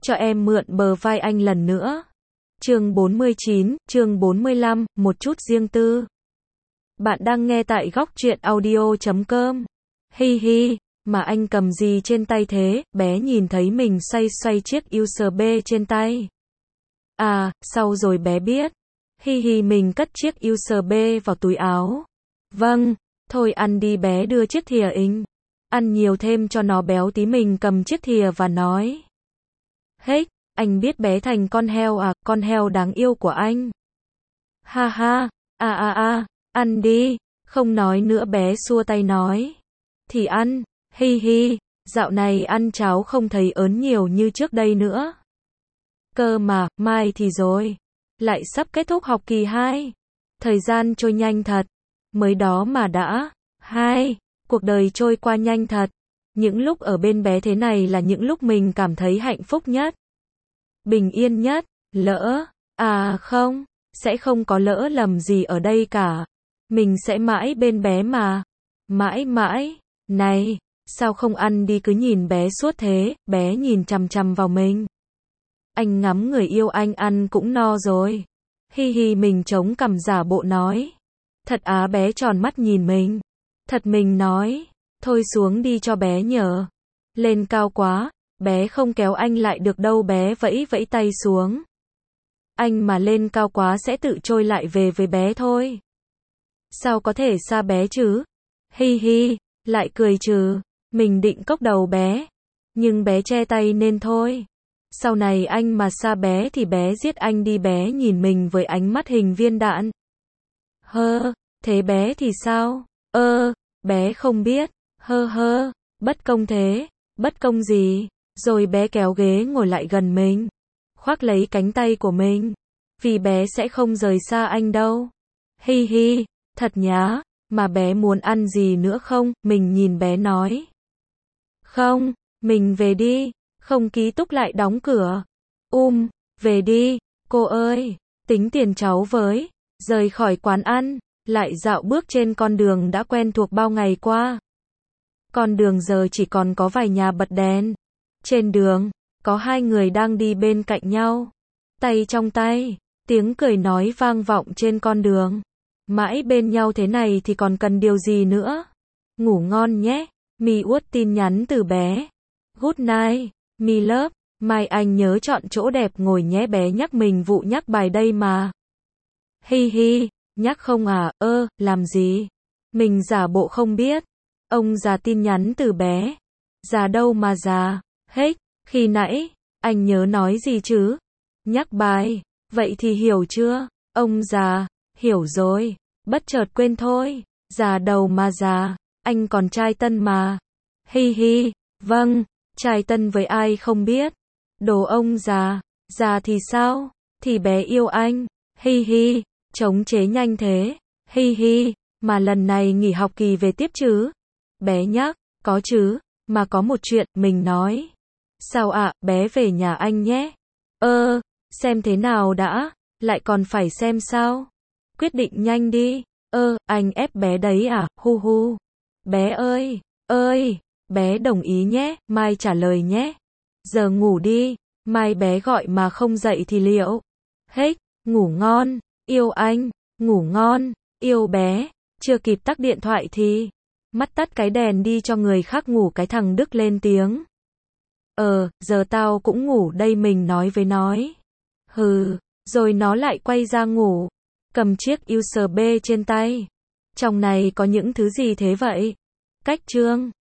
cho em mượn bờ vai anh lần nữa. Chương 49, chương 45, một chút riêng tư. Bạn đang nghe tại góc truyện audio.com. Hi hi, mà anh cầm gì trên tay thế? Bé nhìn thấy mình xoay xoay chiếc USB trên tay. À, sau rồi bé biết. Hi hi, mình cất chiếc USB vào túi áo. Vâng, thôi ăn đi, bé đưa chiếc thìa in. Ăn nhiều thêm cho nó béo tí. Mình cầm chiếc thìa và nói. Hết, anh biết bé thành con heo à, con heo đáng yêu của anh. Ha ha, ăn đi, không nói nữa, bé xua tay nói. Thì ăn, hi hi, dạo này ăn cháo không thấy ớn nhiều như trước đây nữa. Cơ mà, mai thì rồi, lại sắp kết thúc học kỳ 2. Thời gian trôi nhanh thật, mới đó mà đã 2, cuộc đời trôi qua nhanh thật. Những lúc ở bên bé thế này là những lúc mình cảm thấy hạnh phúc nhất, bình yên nhất. Lỡ, à không, sẽ không có lỡ lầm gì ở đây cả. Mình sẽ mãi bên bé mà. Mãi mãi. Này, sao không ăn đi, cứ nhìn bé suốt thế? Bé nhìn chằm chằm vào mình. Anh ngắm người yêu anh ăn cũng no rồi. Hi hi, mình chống cằm giả bộ nói. Thật á? Bé tròn mắt nhìn mình. Thật, mình nói. Thôi xuống đi cho bé nhờ. Lên cao quá, bé không kéo anh lại được đâu. Bé vẫy vẫy tay xuống. Anh mà lên cao quá sẽ tự trôi lại về với bé thôi. Sao có thể xa bé chứ? Hi hi, lại cười trừ. Mình định cốc đầu bé, nhưng bé che tay nên thôi. Sau này anh mà xa bé thì bé giết anh đi. Bé nhìn mình với ánh mắt hình viên đạn. Hơ, thế bé thì sao? Bé không biết. Hơ, bất công thế. Bất công gì? Rồi bé kéo ghế ngồi lại gần mình, khoác lấy cánh tay của mình. Vì bé sẽ không rời xa anh đâu. Hi hi, thật nhá, mà bé muốn ăn gì nữa không? Mình nhìn bé nói. Không, mình về đi. Không, ký túc lại đóng cửa. Về đi, cô ơi. Tính tiền cháu với. Rời khỏi quán ăn, lại dạo bước trên con đường đã quen thuộc bao ngày qua. Con đường giờ chỉ còn có vài nhà bật đèn. Trên đường, có hai người đang đi bên cạnh nhau, tay trong tay, tiếng cười nói vang vọng trên con đường. Mãi bên nhau thế này thì còn cần điều gì nữa? Ngủ ngon nhé. Mi uất tin nhắn từ bé. Good night, Mi love. Mai anh nhớ chọn chỗ đẹp ngồi nhé. Bé nhắc mình vụ nhắc bài đây mà. Hi hi, nhắc không à? Làm gì? Mình giả bộ không biết. Ông già tin nhắn từ bé. Già đâu mà già. Hết, khi nãy, anh nhớ nói gì chứ? Nhắc bài, vậy thì hiểu chưa? Ông già, hiểu rồi, bất chợt quên thôi. Già đầu mà già, anh còn trai tân mà. Hi hi, vâng, trai tân với ai không biết. Đồ ông già, già thì sao? Thì bé yêu anh. Hi hi, chống chế nhanh thế. Hi hi, mà lần này nghỉ học kỳ về tiếp chứ? Bé nhắc, có chứ, mà có một chuyện, mình nói. Sao ạ? Bé về nhà anh nhé. Xem thế nào đã, lại còn phải xem sao? Quyết định nhanh đi. Anh ép bé đấy à? Hu hu. Bé ơi, bé đồng ý nhé, mai trả lời nhé. Giờ ngủ đi, mai bé gọi mà không dậy thì liệu? Hết, ngủ ngon, yêu anh, ngủ ngon, yêu bé. Chưa kịp tắt điện thoại thì mắt tắt cái đèn đi cho người khác ngủ. Cái thằng Đức lên tiếng. Giờ tao cũng ngủ đây, mình nói với nói. Hừ, rồi nó lại quay ra ngủ, cầm chiếc USB trên tay. Trong này có những thứ gì thế vậy? Cách chương